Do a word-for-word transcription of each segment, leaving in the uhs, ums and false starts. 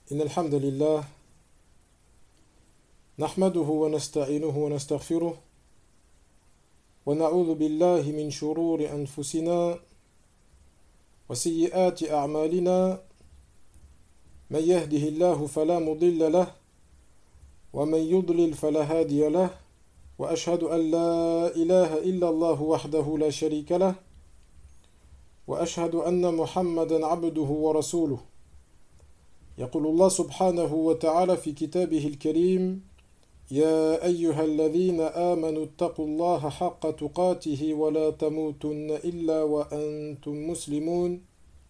إن الحمد لله نحمده ونستعينه ونستغفره ونعوذ بالله من شرور أنفسنا وسيئات أعمالنا من يهده الله فلا مضل له ومن يضلل فلا هادي له وأشهد أن لا إله إلا الله وحده لا شريك له وأشهد أن محمدا عبده ورسوله يقول الله سبحانه وتعالى في كتابه الكريم يا أيها الذين آمنوا اتقوا الله حق تقاته ولا تموتن إلا وأنتم مسلمون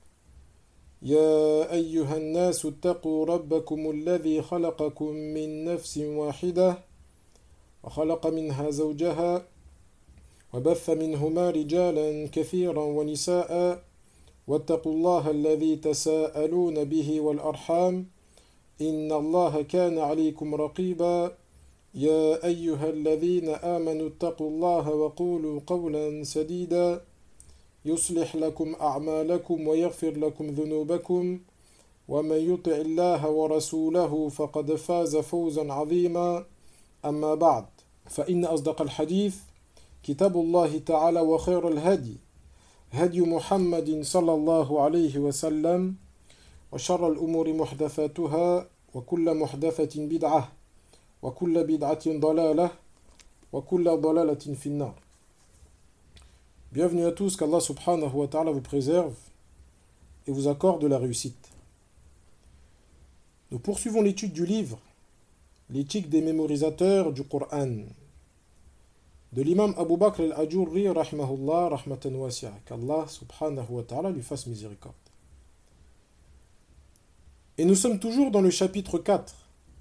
يا أيها الناس اتقوا ربكم الذي خلقكم من نفس واحدة وخلق منها زوجها وبث منهما رجالا كثيرا ونساء واتقوا الله الذي تساءلون به والأرحام إن الله كان عليكم رقيبا يا أيها الذين آمنوا اتقوا الله وقولوا قولا سديدا يصلح لكم أعمالكم ويغفر لكم ذنوبكم ومن يطع الله ورسوله فقد فاز فوزا عظيما أما بعد فإن أصدق الحديث كتاب الله تعالى وخير الهدي هدي محمد صلى الله عليه وسلم وشر الأمور محدثاتها وكل محدثة بدعة وكل بدعة ضلالة وكل ضلالة في النار. Bienvenue à tous, qu'Allah subhanahu wa ta'ala vous préserve et vous accorde la réussite. Nous poursuivons l'étude du livre, l'éthique des mémorisateurs du Coran, de l'imam Abu Bakr al-Ajurri, rahmahullah, rahmatan wasi'a, qu'Allah subhanahu wa ta'ala lui fasse miséricorde. Et nous sommes toujours dans le chapitre quatre,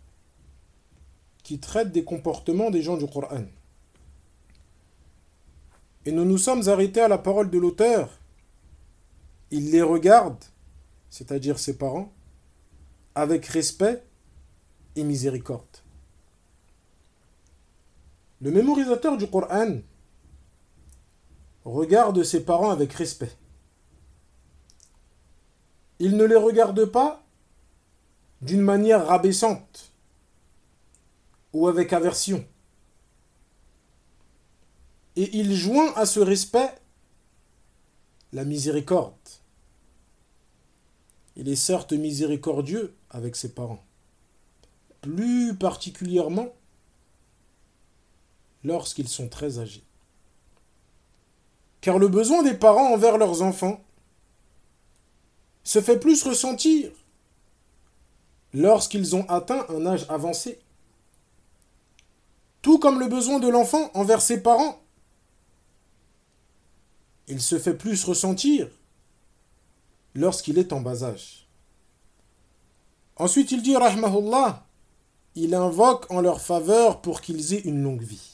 qui traite des comportements des gens du Coran. Et nous nous sommes arrêtés à la parole de l'auteur. Il les regarde, c'est-à-dire ses parents, avec respect et miséricorde. Le mémorisateur du Coran regarde ses parents avec respect. Il ne les regarde pas d'une manière rabaissante ou avec aversion. Et il joint à ce respect la miséricorde. Il est certes miséricordieux avec ses parents, plus particulièrement lorsqu'ils sont très âgés. Car le besoin des parents envers leurs enfants se fait plus ressentir lorsqu'ils ont atteint un âge avancé. Tout comme le besoin de l'enfant envers ses parents, il se fait plus ressentir lorsqu'il est en bas âge. Ensuite, il dit, rahmahullah, il invoque en leur faveur pour qu'ils aient une longue vie.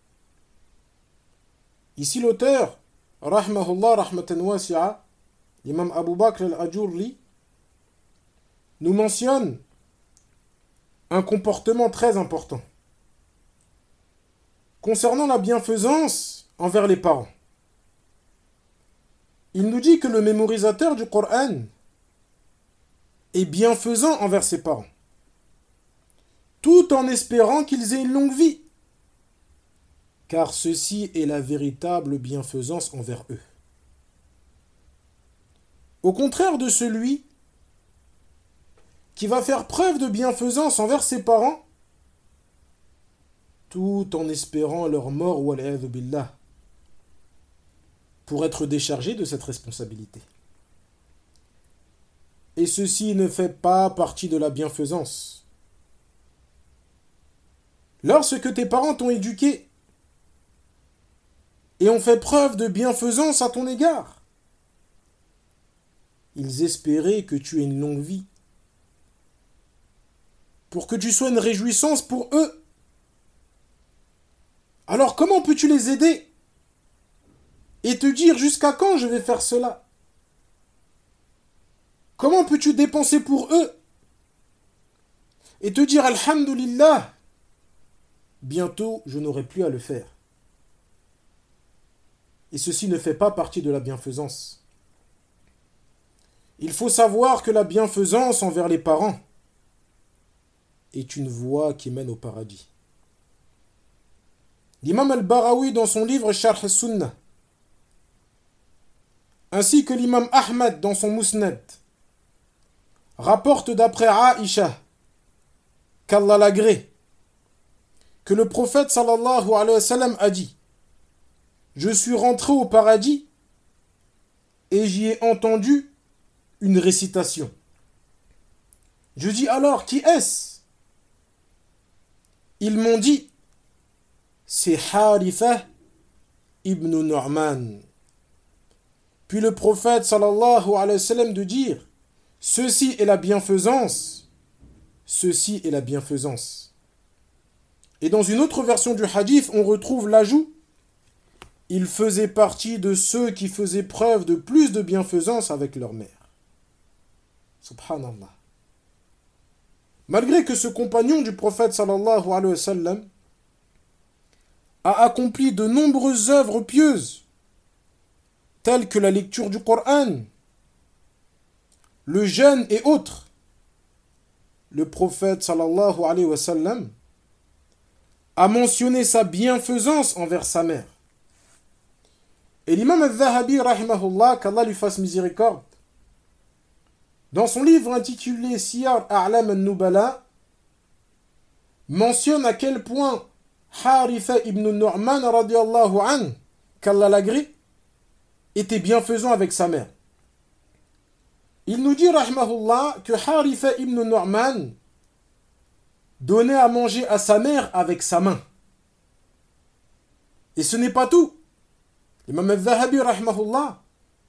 Ici, l'auteur, rahmahullah, rahmatan wasi'a, l'imam Abu Bakr al-Ajurri, nous mentionne un comportement très important concernant la bienfaisance envers les parents. Il nous dit que le mémorisateur du Coran est bienfaisant envers ses parents, tout en espérant qu'ils aient une longue vie, car ceci est la véritable bienfaisance envers eux. Au contraire de celui qui va faire preuve de bienfaisance envers ses parents, tout en espérant leur mort, wal'iyadhu billah, pour être déchargé de cette responsabilité. Et ceci ne fait pas partie de la bienfaisance. Lorsque tes parents t'ont éduqué et ont fait preuve de bienfaisance à ton égard, ils espéraient que tu aies une longue vie, pour que tu sois une réjouissance pour eux. Alors comment peux-tu les aider et te dire jusqu'à quand je vais faire cela? Comment peux-tu dépenser pour eux et te dire alhamdulillah, bientôt je n'aurai plus à le faire? Et ceci ne fait pas partie de la bienfaisance. Il faut savoir que la bienfaisance envers les parents est une voie qui mène au paradis. L'imam al-Barawi dans son livre Sharh al-Sunnah, ainsi que l'imam Ahmad dans son Musnad, rapporte d'après Aïcha, qu'Allah l'agrée, que le prophète sallallahu alayhi wa sallam a dit: je suis rentré au paradis et j'y ai entendu une récitation. Je dis alors: qui est-ce? Ils m'ont dit: c'est Haritha ibn Nu'man. Puis le prophète sallallahu alayhi wa sallam de dire: ceci est la bienfaisance, ceci est la bienfaisance. Et dans une autre version du hadith, on retrouve l'ajout: il faisait partie de ceux qui faisaient preuve de plus de bienfaisance avec leur mère. Subhanallah. Malgré que ce compagnon du prophète sallallahu alayhi wa sallam a accompli de nombreuses œuvres pieuses, telles que la lecture du Coran, le jeûne et autres, le prophète sallallahu alayhi wa sallam a mentionné sa bienfaisance envers sa mère. Et l'imam al-Zahabi, rahimahullah, qu'Allah lui fasse miséricorde, dans son livre intitulé Siyar A'lam al-Nubala, mentionne à quel point Haritha ibn Nu'man radiyallahu an, qu'Allah l'agrée, était bienfaisant avec sa mère. Il nous dit, rahimahullah, que Haritha ibn Nu'man donnait à manger à sa mère avec sa main. Et ce n'est pas tout. L'imam al-Zahabi, rahimahullah,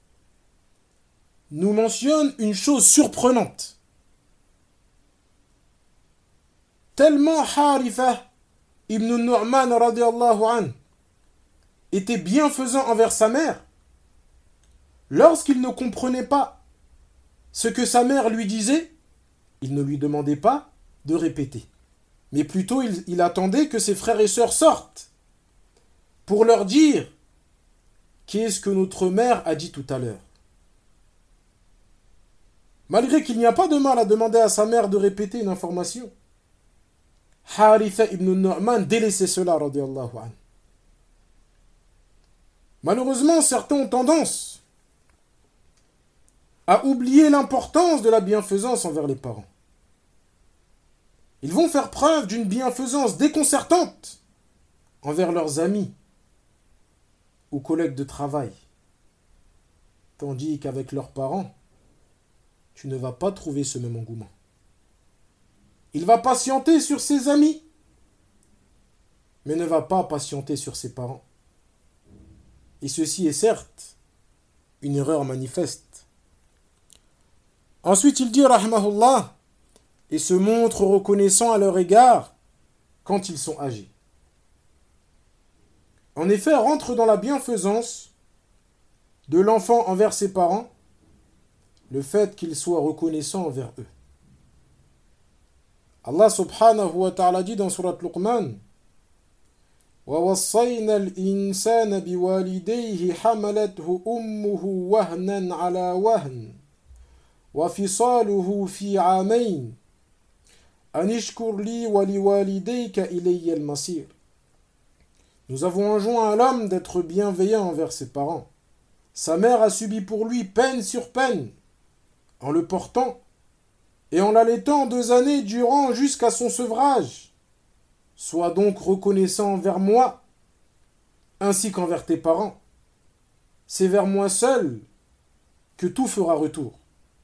nous mentionne une chose surprenante. Tellement Haritha ibn Nu'man radiyallahu an était bienfaisant envers sa mère, lorsqu'il ne comprenait pas ce que sa mère lui disait, il ne lui demandait pas de répéter, mais plutôt il, il attendait que ses frères et sœurs sortent pour leur dire: qu'est-ce que notre mère a dit tout à l'heure? Malgré qu'il n'y a pas de mal à demander à sa mère de répéter une information, Haritha ibn Nu'man délaissait cela, radiyallahu anhu. Malheureusement, certains ont tendance à oublier l'importance de la bienfaisance envers les parents. Ils vont faire preuve d'une bienfaisance déconcertante envers leurs amis ou collègues de travail, tandis qu'avec leurs parents, tu ne vas pas trouver ce même engouement. Il va patienter sur ses amis, mais ne va pas patienter sur ses parents. Et ceci est certes une erreur manifeste. Ensuite, il dit, rahimahullah, et se montre reconnaissant à leur égard quand ils sont âgés. En effet, rentre dans la bienfaisance de l'enfant envers ses parents le fait qu'il soit reconnaissant envers eux. Allah subhanahu wa ta'ala dit dans surat Luqman: وَوَصَّيْنَا الْإِنسَانَ بِوَالِدَيْهِ حَمَلَتْهُ أُمُّهُ وَهْنًا عَلَى وَهْنٍ وَفِصَالُهُ فِي عَامَيْنِ أَنِ اشْكُرْ لِي وَلِوَالِدَيْكَ إِلَيَّ الْمَصِيرُ. Nous avons enjoint à l'homme d'être bienveillant envers ses parents. Sa mère a subi pour lui peine sur peine, en le portant et en l'allaitant deux années durant jusqu'à son sevrage. Sois donc reconnaissant envers moi, ainsi qu'envers tes parents. C'est vers moi seul que tout fera retour.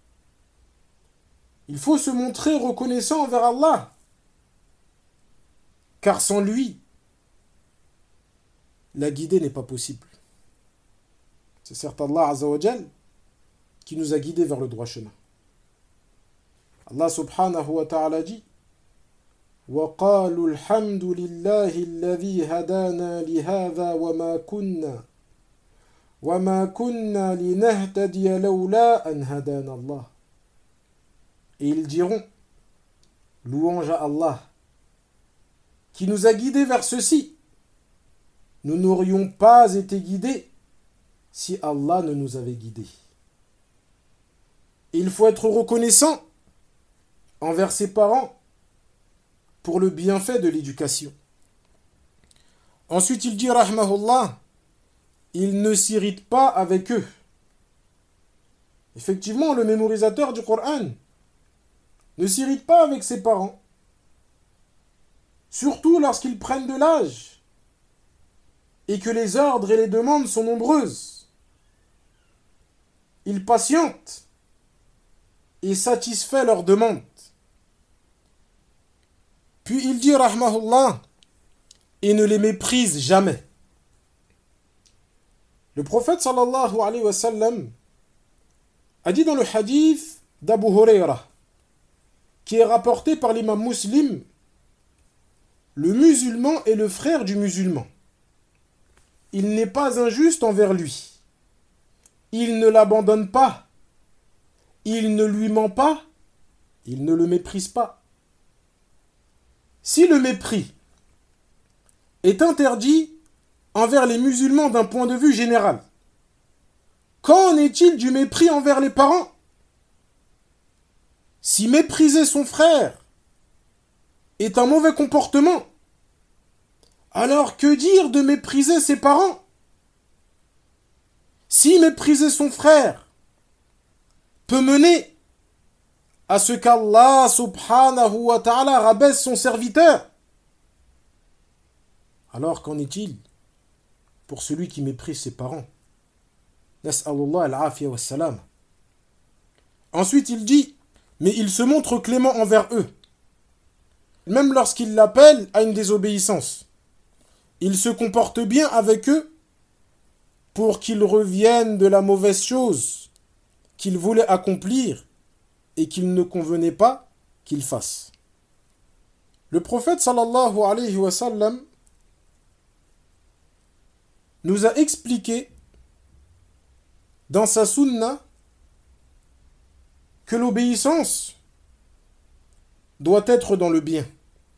Il faut se montrer reconnaissant envers Allah, car sans lui, la guidée n'est pas possible. C'est certes Allah Azza wa Jal qui nous a guidés vers le droit chemin. Allah subhanahu wa ta'ala dit: وَقَالُوا الْحَمْدُ لِلَّهِ الَّذِي هَدَانَا لِهَذَا وَمَا كُنَّا وَمَا كُنَّا لِنَهْتَدِيَ لَوْلَا أَنْ هَدَانَا اللَّهُ. Et ils diront: louange à Allah qui nous a guidés vers ceci. Nous n'aurions pas été guidés si Allah ne nous avait guidés. Il faut être reconnaissant envers ses parents pour le bienfait de l'éducation. Ensuite, il dit, rahmahullah, il ne s'irrite pas avec eux. Effectivement, le mémorisateur du Coran ne s'irrite pas avec ses parents, surtout lorsqu'ils prennent de l'âge et que les ordres et les demandes sont nombreuses. Il patiente et satisfait leurs demandes. Puis il dit, rahmahullah, et ne les méprise jamais. Le prophète sallallahu alayhi wa sallam a dit dans le hadith d'Abu Huraira, qui est rapporté par l'imam Muslim, le musulman est le frère du musulman. Il n'est pas injuste envers lui. Il ne l'abandonne pas. Il ne lui ment pas. Il ne le méprise pas. Si le mépris est interdit envers les musulmans d'un point de vue général, qu'en est-il du mépris envers les parents? Si mépriser son frère est un mauvais comportement, alors que dire de mépriser ses parents? Si mépriser son frère peut mener à ce qu'Allah subhanahu wa ta'ala rabaisse son serviteur, alors qu'en est-il pour celui qui méprise ses parents? Nas'alullah al-afiya wa salam. Ensuite il dit, mais il se montre clément envers eux, même lorsqu'il l'appelle à une désobéissance. Il se comporte bien avec eux pour qu'ils reviennent de la mauvaise chose qu'ils voulaient accomplir et qu'il ne convenait pas qu'ils fassent. Le prophète sallallahu alayhi wa sallam nous a expliqué dans sa sunna que l'obéissance doit être dans le bien.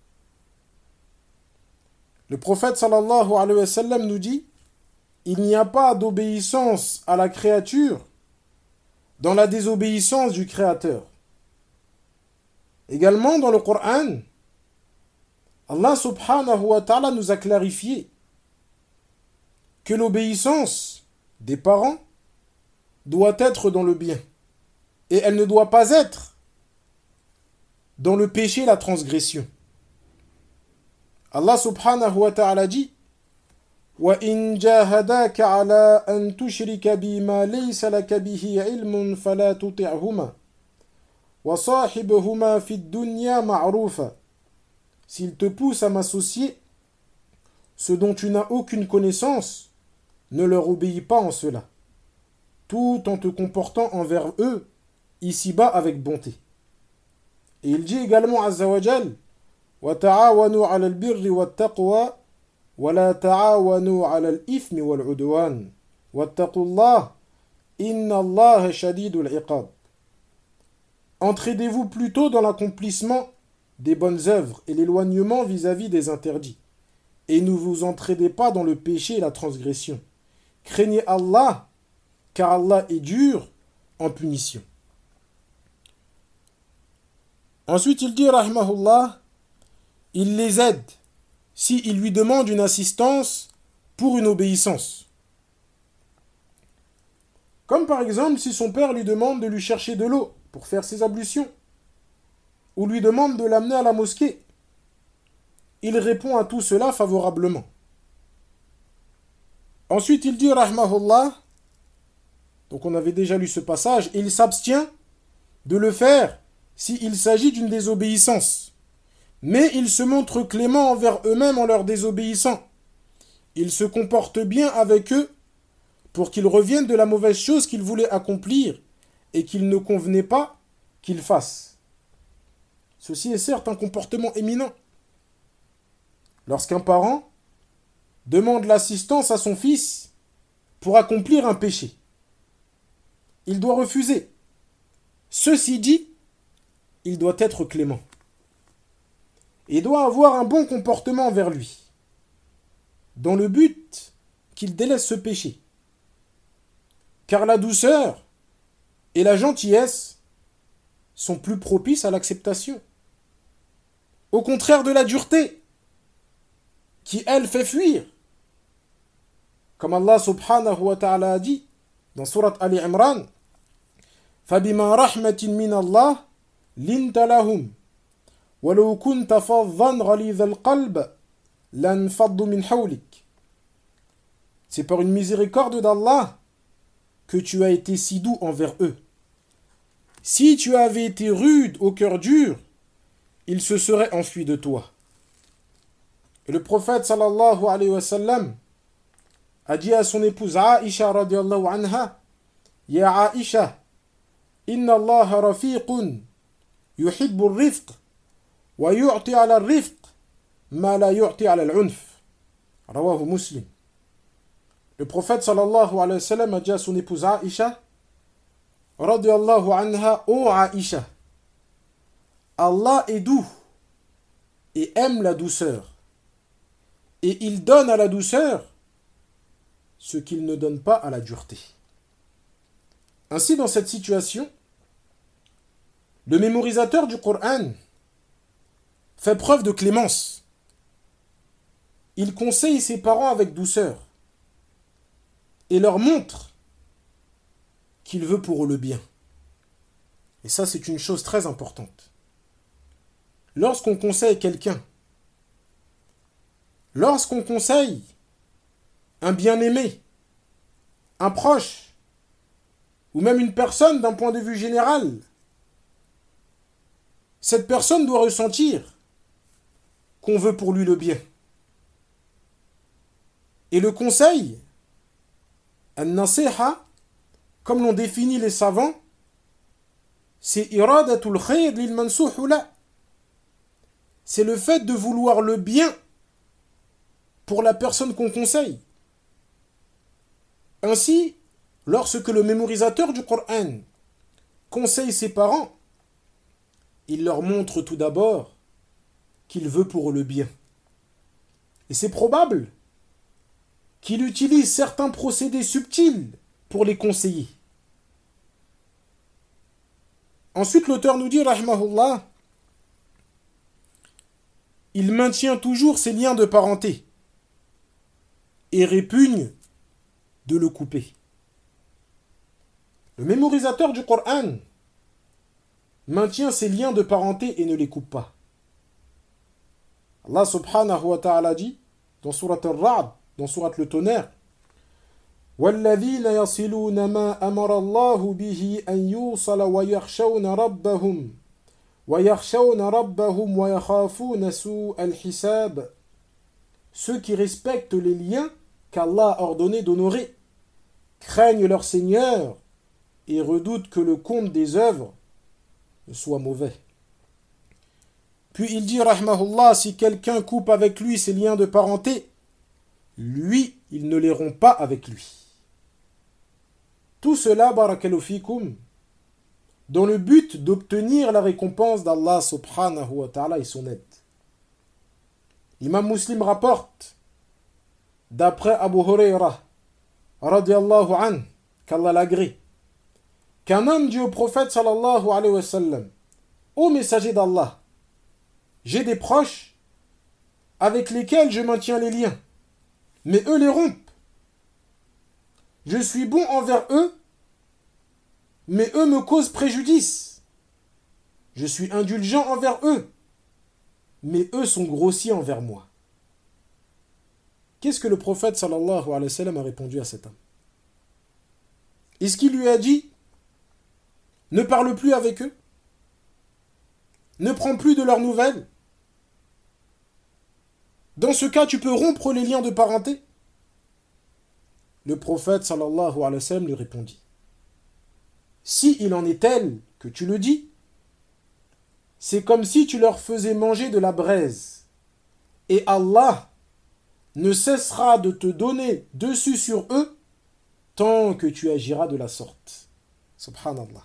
Le prophète sallallahu alayhi wa sallam nous dit, il n'y a pas d'obéissance à la créature dans la désobéissance du Créateur. Également dans le Coran, Allah subhanahu wa ta'ala nous a clarifié que l'obéissance des parents doit être dans le bien et elle ne doit pas être dans le péché et la transgression. Allah subhanahu wa ta'ala dit وَإِنْ جَاهَدَاكَ عَلَىٰ أَنْ تُشْرِكَ بِمَا لَيْسَ لَكَ بِهِ عِلْمٌ فَلَا تُطِعْهُمَا وَصَاحِبْهُمَا فِي الدُّنْيَا مَعْرُوفًا. S'ils te poussent à m'associer ce dont tu n'as aucune connaissance, ne leur obéis pas en cela, tout en te comportant envers eux ici-bas avec bonté. Et il dit également Azza wa Jal, وَتَعَاوَنُوا عَلَى الْبِرِّ وَالتَّقْوَى وَلَا تَعَاوَنُوا عَلَى الْإِثْمِ وَالْعُدْوَانِ وَاتَّقُوا اللَّهَ إِنَّ اللَّهَ شَدِيدُ الْعِقَابِ. Entraidez-vous plutôt dans l'accomplissement des bonnes œuvres et l'éloignement vis-à-vis des interdits. Et ne vous entraidez pas dans le péché et la transgression. Craignez Allah, car Allah est dur en punition. Ensuite, il dit, rahimahullah, il les aide s'il lui demande une assistance pour une obéissance. Comme par exemple si son père lui demande de lui chercher de l'eau pour faire ses ablutions, ou lui demande de l'amener à la mosquée. Il répond à tout cela favorablement. Ensuite, il dit, rahmahullah, donc on avait déjà lu ce passage, et il s'abstient de le faire s'il s'agit d'une désobéissance. Mais il se montre clément envers eux-mêmes en leur désobéissant. Il se comporte bien avec eux pour qu'ils reviennent de la mauvaise chose qu'ils voulaient accomplir et qu'il ne convenait pas qu'ils fassent. Ceci est certes un comportement éminent. Lorsqu'un parent demande l'assistance à son fils pour accomplir un péché, il doit refuser. Ceci dit, il doit être clément et doit avoir un bon comportement envers lui, dans le but qu'il délaisse ce péché. Car la douceur et la gentillesse sont plus propices à l'acceptation. au contraire de la dureté, qui elle fait fuir. Comme Allah subhanahu wa ta'ala a dit dans surat Ali Imran, فَبِمَا رَحْمَةٍ مِّنَ اللَّهِ لِنْتَ لَهُمْ وَلَوْ كُنْتَ فَظًّا غَلِيظَ الْقَلْبِ لَانْفَضُّوا مِنْ حَوْلِكَ. C'est par une miséricorde d'Allah que tu as été si doux envers eux. Si tu avais été rude au cœur dur, ils se seraient enfuis de toi. Et le prophète sallallahu alayhi wa sallam a dit à son épouse Aïcha radiyallahu anha, Ya Aïcha, inna Allah rafiqun yuhibbu al-rifq wa yu'ti ala al-rifq ma la yu'ti ala al-unf. Rawahu Muslim. Le prophète sallallahu alayhi wa sallam a dit à son épouse Aïcha radiyallahu anha, ô Aïcha, Allah est doux et aime la douceur. Et il donne à la douceur ce qu'il ne donne pas à la dureté. Ainsi, dans cette situation, le mémorisateur du Coran fait preuve de clémence. Il conseille ses parents avec douceur et leur montre qu'il veut pour eux le bien. Et ça, c'est une chose très importante. Lorsqu'on conseille quelqu'un, lorsqu'on conseille un bien-aimé, un proche, ou même une personne d'un point de vue général, cette personne doit ressentir qu'on veut pour lui le bien. Et le conseil, an-nasiha, comme l'ont défini les savants, c'est iradatul khayr lil mansuh la. C'est le fait de vouloir le bien pour la personne qu'on conseille. Ainsi, lorsque le mémorisateur du Coran conseille ses parents, il leur montre tout d'abord qu'il veut pour eux le bien. Et c'est probable qu'il utilise certains procédés subtils pour les conseiller. Ensuite, l'auteur nous dit, rahimahullah, il maintient toujours ses liens de parenté et répugne de le couper. Le mémorisateur du Coran maintient ses liens de parenté et ne les coupe pas. Allah subhanahu wa ta'ala dit dans surat Al-Ra'd, dans surat le tonnerre, وَالَّذِينَ يَصِلُونَ مَا أَمَرَ اللَّهُ بِهِ أَن يُوصَلَ وَيَخْشَوْنَ رَبَّهُمْ وَيَخْشَوْنَ رَبَّهُمْ وَيَخَافُونَ سُوءَ الْحِسَابِ. Ceux qui respectent les liens qu'Allah a ordonné d'honorer, craignent leur Seigneur et redoutent que le compte des œuvres ne soit mauvais. Puis il dit, rahmahullah, si quelqu'un coupe avec lui ses liens de parenté, lui, il ne les rompt pas avec lui. Tout cela, barakallahu fikum, dans le but d'obtenir la récompense d'Allah subhanahu wa ta'ala et son aide. L'imam Muslim rapporte, d'après Abu Huraira, radiyallahu anhu, qu'Allah l'agrée, qu'un homme dit au prophète sallallahu alayhi wa sallam, ô messager d'Allah, j'ai des proches avec lesquels je maintiens les liens, mais eux les rompent. Je suis bon envers eux, mais eux me causent préjudice. Je suis indulgent envers eux, mais eux sont grossiers envers moi. Qu'est-ce que le prophète sallallahu alayhi wa sallam a répondu à cet homme? Est-ce qu'il lui a dit, ne parle plus avec eux? Ne prends plus de leurs nouvelles? Dans ce cas, tu peux rompre les liens de parenté? Le prophète sallallahu alayhi wa sallam lui répondit, si il en est tel que tu le dis, c'est comme si tu leur faisais manger de la braise, et Allah ne cessera de te donner dessus sur eux tant que tu agiras de la sorte. Subhanallah.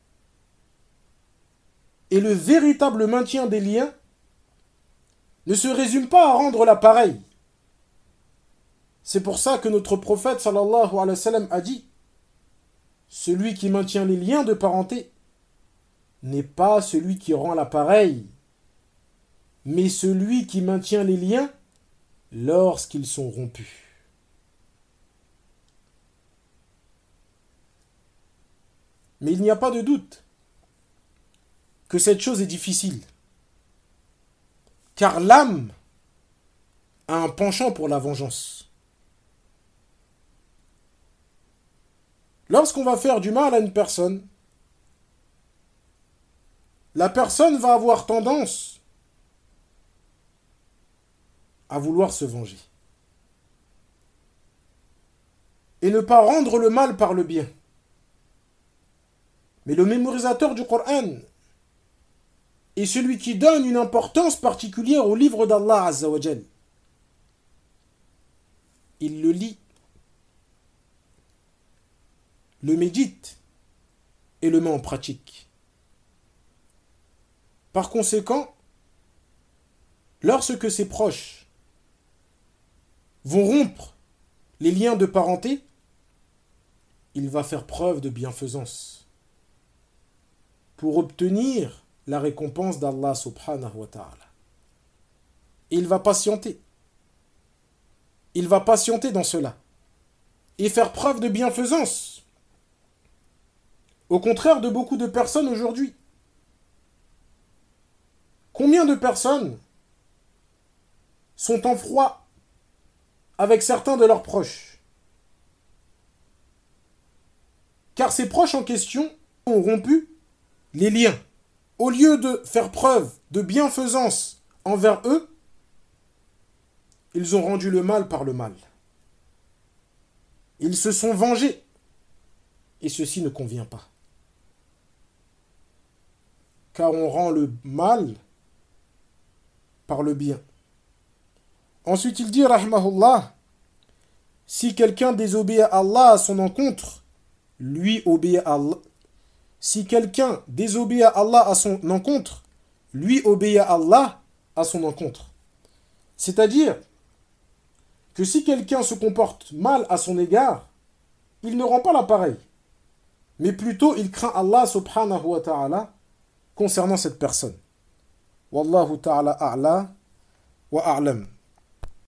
Et le véritable maintien des liens ne se résume pas à rendre l'appareil. C'est pour ça que notre prophète sallallahu alayhi wa sallam a dit, celui qui maintient les liens de parenté n'est pas celui qui rend l'appareil, mais celui qui maintient les liens lorsqu'ils sont rompus. Mais il n'y a pas de doute que cette chose est difficile, car l'âme a un penchant pour la vengeance. Lorsqu'on va faire du mal à une personne, la personne va avoir tendance à vouloir se venger et ne pas rendre le mal par le bien. Mais le mémorisateur du Coran est celui qui donne une importance particulière au livre d'Allah Azza wa Jal. Il le lit, le médite et le met en pratique. Par conséquent, lorsque ses proches vont rompre les liens de parenté, il va faire preuve de bienfaisance pour obtenir la récompense d'Allah subhanahu wa ta'ala. Et il va patienter. Il va patienter dans cela et faire preuve de bienfaisance. Au contraire de beaucoup de personnes aujourd'hui. Combien de personnes sont en froid avec certains de leurs proches, car ces proches en question ont rompu les liens. Au lieu de faire preuve de bienfaisance envers eux, ils ont rendu le mal par le mal. Ils se sont vengés. Et ceci ne convient pas. Car on rend le mal par le bien. Ensuite, il dit, rahimahullah, si quelqu'un désobéit à Allah à son encontre, lui obéit à Allah. Si quelqu'un désobéit à Allah à son encontre, lui obéit à Allah à son encontre. C'est-à-dire que si quelqu'un se comporte mal à son égard, il ne rend pas l'appareil, mais plutôt il craint Allah subhanahu wa ta'ala concernant cette personne. Wallahu ta'ala a'la wa a'lam.